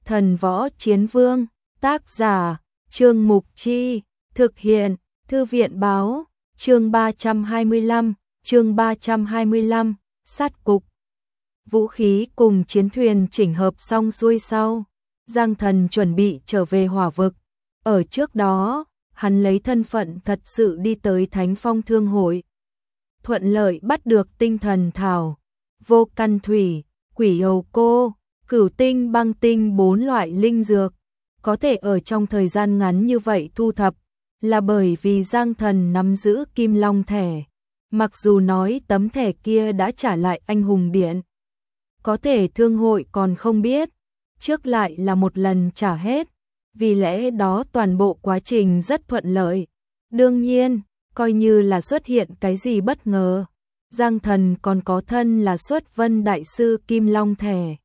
Thần Võ Chiến Vương, tác giả, Trương Mục Chi, thực hiện, Thư viện báo, chương 325, sát cục. Vũ khí cùng chiến thuyền chỉnh hợp xong xuôi sau, Giang Thần chuẩn bị trở về Hỏa Vực. Ở trước đó, hắn lấy thân phận thật sự đi tới Thánh Phong Thương hội. Thuận lợi bắt được tinh thần thảo, vô căn thủy, quỷ hầu cô, cửu tinh băng tinh 4 loại linh dược. Có thể ở trong thời gian ngắn như vậy thu thập, là bởi vì Giang Thần nắm giữ Kim Long thẻ. Mặc dù nói tấm thẻ kia đã trả lại anh hùng điện, có thể thương hội còn không biết, trước lại là một lần trả hết, vì lẽ đó toàn bộ quá trình rất thuận lợi. Đương nhiên, coi như là xuất hiện cái gì bất ngờ, Giang Thần còn có thân là Xuất Vân Đại Sư Kim Long thẻ.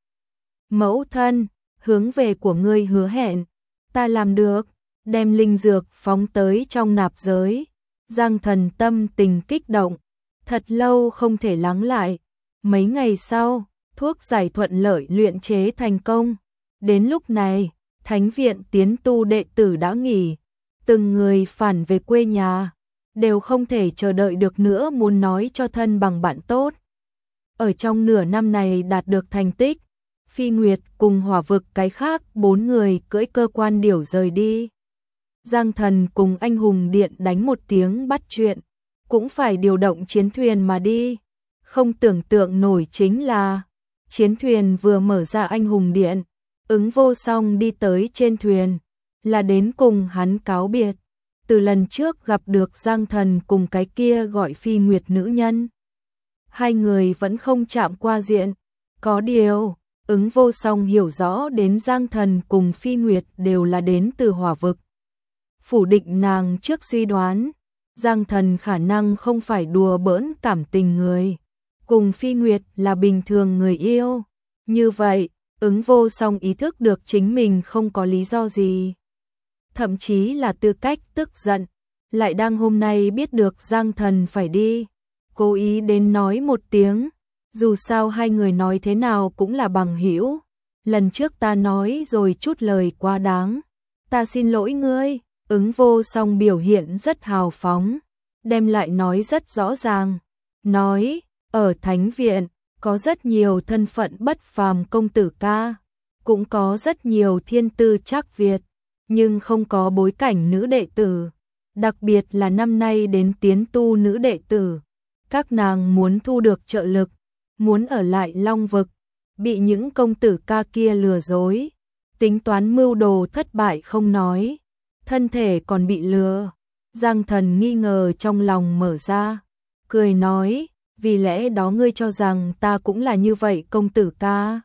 Mẫu thân, hướng về của ngươi hứa hẹn, ta làm được, đem linh dược phóng tới trong nạp giới. Giang Thần tâm tình kích động, thật lâu không thể lắng lại. Mấy ngày sau, thuốc giải thuận lợi luyện chế thành công. Đến lúc này, Thánh viện tiến tu đệ tử đã nghỉ, từng người phản về quê nhà, đều không thể chờ đợi được nữa muốn nói cho thân bằng bạn tốt. Ở trong nửa năm này đạt được thành tích, Phi Nguyệt cùng Hỏa Vực cái khác 4 người cưỡi cơ quan điểu rời đi. Giang Thần cùng anh hùng điện đánh một tiếng bắt chuyện, cũng phải điều động chiến thuyền mà đi. Không tưởng tượng nổi chính là, chiến thuyền vừa mở ra anh hùng điện, Ứng Vô Song đi tới trên thuyền, là đến cùng hắn cáo biệt. Từ lần trước gặp được Giang Thần cùng cái kia gọi Phi Nguyệt nữ nhân, hai người vẫn không chạm qua diện. Có điều, Ứng Vô Song hiểu rõ đến Giang Thần cùng Phi Nguyệt đều là đến từ Hỏa Vực. Phủ định nàng trước suy đoán, Giang Thần khả năng không phải đùa bỡn cảm tình người, cùng Phi Nguyệt là bình thường người yêu. Như vậy, Ứng Vô Song ý thức được chính mình không có lý do gì, thậm chí là tư cách tức giận, lại đang hôm nay biết được Giang Thần phải đi, cố ý đến nói một tiếng. Dù sao hai người nói thế nào cũng là bằng hữu, lần trước ta nói rồi chút lời quá đáng, ta xin lỗi ngươi. Ứng Vô Song biểu hiện rất hào phóng, đem lại nói rất rõ ràng, nói, ở Thánh viện, có rất nhiều thân phận bất phàm công tử ca, cũng có rất nhiều thiên tư trác Việt, nhưng không có bối cảnh nữ đệ tử, đặc biệt là năm nay đến tiến tu nữ đệ tử. Các nàng muốn thu được trợ lực, muốn ở lại Long Vực, bị những công tử ca kia lừa dối, tính toán mưu đồ thất bại không nói, thân thể còn bị lừa. Giang Thần nghi ngờ trong lòng mở ra, cười nói, vì lẽ đó ngươi cho rằng ta cũng là như vậy công tử ca?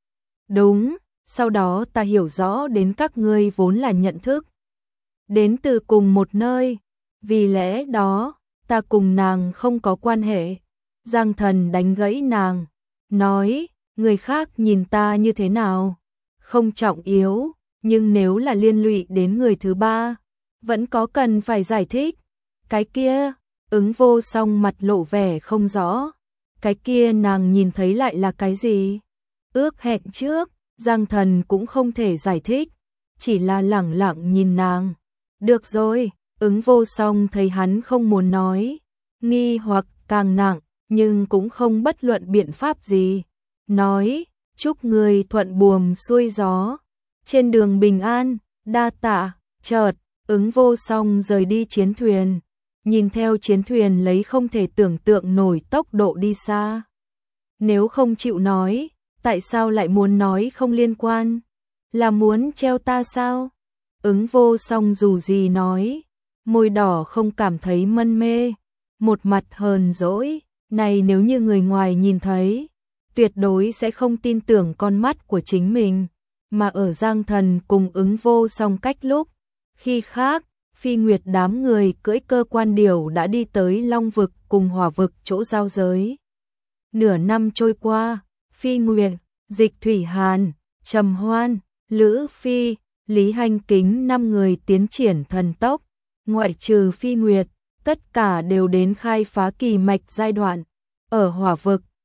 Đúng, sau đó ta hiểu rõ đến các ngươi vốn là nhận thức đến từ cùng một nơi, vì lẽ đó, ta cùng nàng không có quan hệ. Giang Thần đánh gãy nàng, nói, người khác nhìn ta như thế nào, không trọng yếu, nhưng nếu là liên lụy đến người thứ ba, vẫn có cần phải giải thích. Cái kia, Ứng Vô Song mặt lộ vẻ không rõ, cái kia nàng nhìn thấy lại là cái gì? Ước hẹn trước, Giang Thần cũng không thể giải thích, chỉ là lẳng lặng nhìn nàng. Được rồi, Ứng Vô Song thấy hắn không muốn nói, nghi hoặc càng nặng, nhưng cũng không bất luận biện pháp gì, nói, chúc người thuận buồm xuôi gió, trên đường bình an, đa tạ. Chợt, Ứng Vô Song rời đi chiến thuyền, nhìn theo chiến thuyền lấy không thể tưởng tượng nổi tốc độ đi xa. Nếu không chịu nói, tại sao lại muốn nói không liên quan? Là muốn treo ta sao? Ứng Vô Song dù gì nói, môi đỏ không cảm thấy mân mê, một mặt hờn dỗi, này nếu như người ngoài nhìn thấy, tuyệt đối sẽ không tin tưởng con mắt của chính mình, mà ở Giang Thần cùng Ứng Vô Song cách lúc. Khi khác, Phi Nguyệt đám người cưỡi cơ quan điểu đã đi tới Long Vực cùng Hỏa Vực chỗ giao giới. Nửa năm trôi qua, Phi Nguyệt, Dịch Thủy Hàn, Trầm Hoan, Lữ Phi, Lý Hành Kính 5 người tiến triển thần tốc, ngoại trừ Phi Nguyệt, tất cả đều đến khai phá kỳ mạch giai đoạn. Ở Hỏa Vực,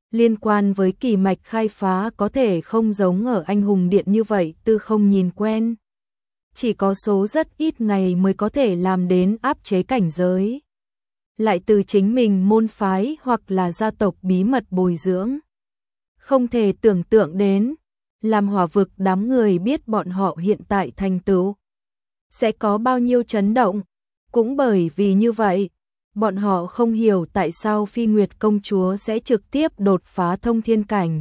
liên quan với kỳ mạch khai phá có thể không giống ở Anh Hùng Điện như vậy, tư không nhìn quen. Chỉ có số rất ít ngày mới có thể làm đến áp chế cảnh giới. Lại từ chính mình môn phái hoặc là gia tộc bí mật bồi dưỡng. Không thể tưởng tượng đến, làm Hỏa Vực đám người biết bọn họ hiện tại thành tựu sẽ có bao nhiêu chấn động. Cũng bởi vì như vậy, bọn họ không hiểu tại sao Phi Nguyệt công chúa sẽ trực tiếp đột phá thông thiên cảnh.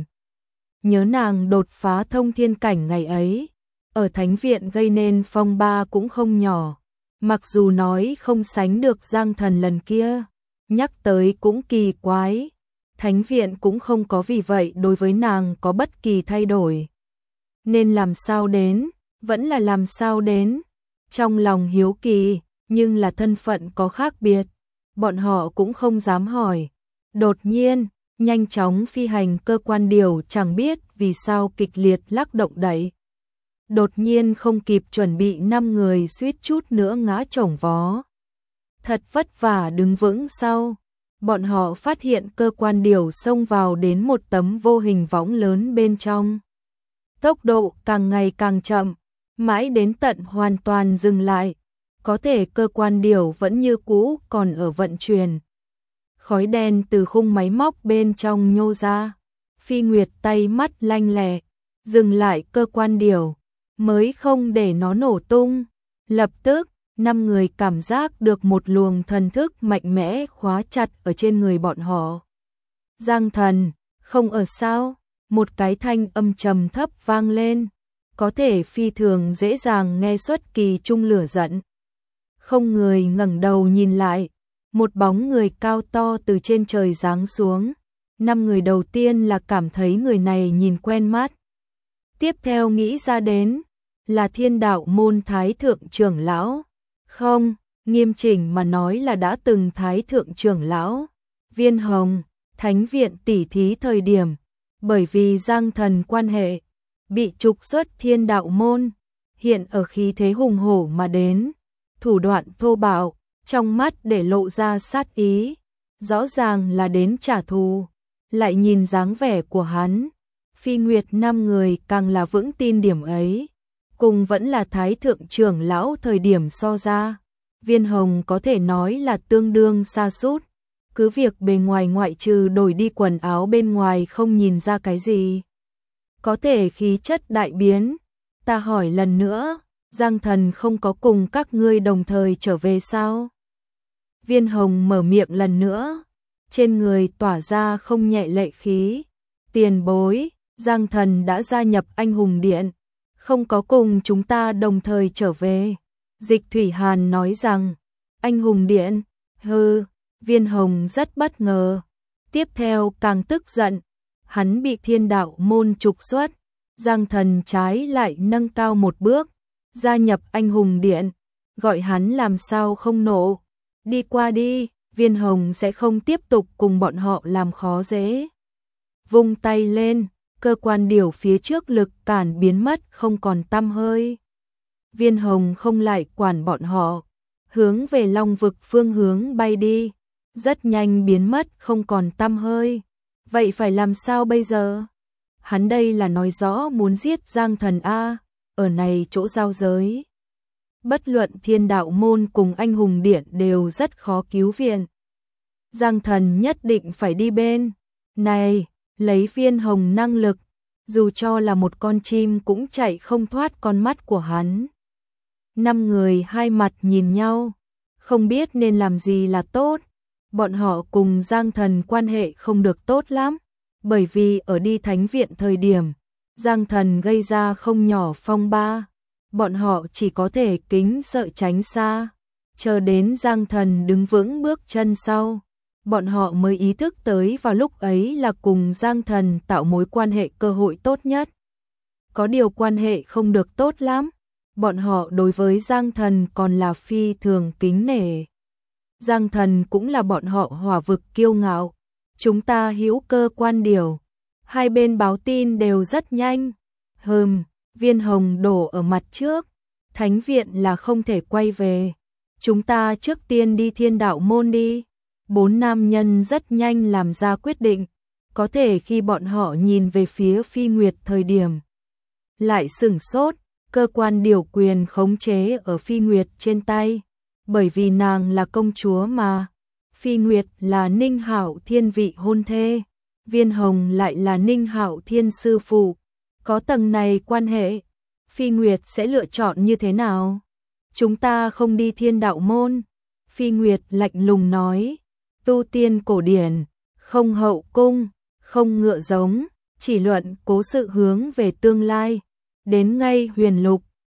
Nhớ nàng đột phá thông thiên cảnh ngày ấy, ở Thánh Viện gây nên phong ba cũng không nhỏ. Mặc dù nói không sánh được Giang Thần lần kia, nhắc tới cũng kỳ quái. Thánh Viện cũng không có vì vậy đối với nàng có bất kỳ thay đổi. Nên làm sao đến, vẫn là làm sao đến. Trong lòng hiếu kỳ, nhưng là thân phận có khác biệt. Bọn họ cũng không dám hỏi. Đột nhiên, nhanh chóng phi hành cơ quan điều chẳng biết vì sao kịch liệt lắc động đẩy. Đột nhiên không kịp chuẩn bị 5 người suýt chút nữa ngã chổng vó. Thật vất vả đứng vững sau. Bọn họ phát hiện cơ quan điều xông vào đến một tấm vô hình võng lớn bên trong. Tốc độ càng ngày càng chậm, mãi đến tận hoàn toàn dừng lại. Có thể cơ quan điều vẫn như cũ còn ở vận chuyển. Khói đen từ khung máy móc bên trong nhô ra. Phi Nguyệt tay mắt lanh lẹ, dừng lại cơ quan điều, mới không để nó nổ tung. Lập tức, 5 người cảm giác được một luồng thần thức mạnh mẽ khóa chặt ở trên người bọn họ. Giang Thần, không ở sao? Một cái thanh âm trầm thấp vang lên, có thể phi thường dễ dàng nghe xuất kỳ trung lửa giận. Không người ngẩng đầu nhìn lại, một bóng người cao to từ trên trời giáng xuống. 5 người đầu tiên là cảm thấy người này nhìn quen mắt. Tiếp theo nghĩ ra đến là Thiên Đạo môn thái thượng trưởng lão. Không, nghiêm chỉnh mà nói là đã từng thái thượng trưởng lão. Viên Hồng, Thánh Viện tỉ thí thời điểm, bởi vì Giang Thần quan hệ, bị trục xuất Thiên Đạo môn, hiện ở khí thế hùng hổ mà đến, thủ đoạn thô bạo, trong mắt để lộ ra sát ý, rõ ràng là đến trả thù. Lại nhìn dáng vẻ của hắn, Phi Nguyệt 5 người càng là vững tin điểm ấy, cùng vẫn là thái thượng trưởng lão thời điểm so ra. Viên Hồng có thể nói là tương đương sa sút, cứ việc bề ngoài ngoại trừ đổi đi quần áo bên ngoài không nhìn ra cái gì. Có thể khí chất đại biến. Ta hỏi lần nữa, Giang Thần không có cùng các ngươi đồng thời trở về sao? Viên Hồng mở miệng lần nữa, trên người tỏa ra không nhẹ lệ khí. Tiền bối, Giang Thần đã gia nhập Anh Hùng Điện, không có cùng chúng ta đồng thời trở về. Dịch Thủy Hàn nói rằng, Anh Hùng Điện, hừ. Viên Hồng rất bất ngờ, tiếp theo càng tức giận, hắn bị Thiên Đạo môn trục xuất, Giang Thần trái lại nâng cao một bước, gia nhập Anh Hùng Điện, gọi hắn làm sao không nộ. Đi qua đi, Viên Hồng sẽ không tiếp tục cùng bọn họ làm khó dễ. Vung tay lên, cơ quan điều phía trước lực cản biến mất không còn tăm hơi. Viên Hồng không lại quản bọn họ, hướng về Long Vực phương hướng bay đi, rất nhanh biến mất không còn tăm hơi. Vậy phải làm sao bây giờ? Hắn đây là nói rõ muốn giết Giang Thần A, ở này chỗ giao giới. Bất luận Thiên Đạo môn cùng Anh Hùng Điện đều rất khó cứu viện. Giang Thần nhất định phải đi bên này, lấy Viên Hồng năng lực, dù cho là một con chim cũng chạy không thoát con mắt của hắn. 5 người hai mặt nhìn nhau, không biết nên làm gì là tốt. Bọn họ cùng Giang Thần quan hệ không được tốt lắm, bởi vì ở đi Thánh Viện thời điểm, Giang Thần gây ra không nhỏ phong ba. Bọn họ chỉ có thể kính sợ tránh xa, chờ đến Giang Thần đứng vững bước chân sau. Bọn họ mới ý thức tới vào lúc ấy là cùng Giang Thần tạo mối quan hệ cơ hội tốt nhất. Có điều quan hệ không được tốt lắm, bọn họ đối với Giang Thần còn là phi thường kính nể. Giang Thần cũng là bọn họ Hỏa Vực kiêu ngạo. Chúng ta hữu cơ quan điều. Hai bên báo tin đều rất nhanh. Viên Hồng đổ ở mặt trước. Thánh Viện là không thể quay về. Chúng ta trước tiên đi Thiên Đạo môn đi. 4 nam nhân rất nhanh làm ra quyết định. có thể khi bọn họ nhìn về phía Phi Nguyệt thời điểm lại sửng sốt, cơ quan điều quyền khống chế ở Phi Nguyệt trên tay, bởi vì nàng là công chúa mà. Phi Nguyệt là Ninh Hạo Thiên vị hôn thê, Viên Hồng lại là Ninh Hạo Thiên sư phụ, có tầng này quan hệ, Phi Nguyệt sẽ lựa chọn như thế nào? Chúng ta không đi Thiên Đạo môn. Phi Nguyệt lạnh lùng nói, tu tiên cổ điển, không hậu cung, không ngựa giống, chỉ luận cố sự hướng về tương lai. Đến ngay Huyền Lục,